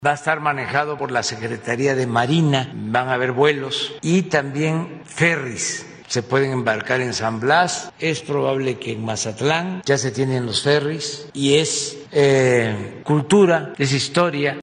Va a estar manejado por la Secretaría de Marina, van a haber vuelos y también ferries. Se pueden embarcar en San Blas, es probable que en Mazatlán ya se tienen los ferries y es cultura, es historia.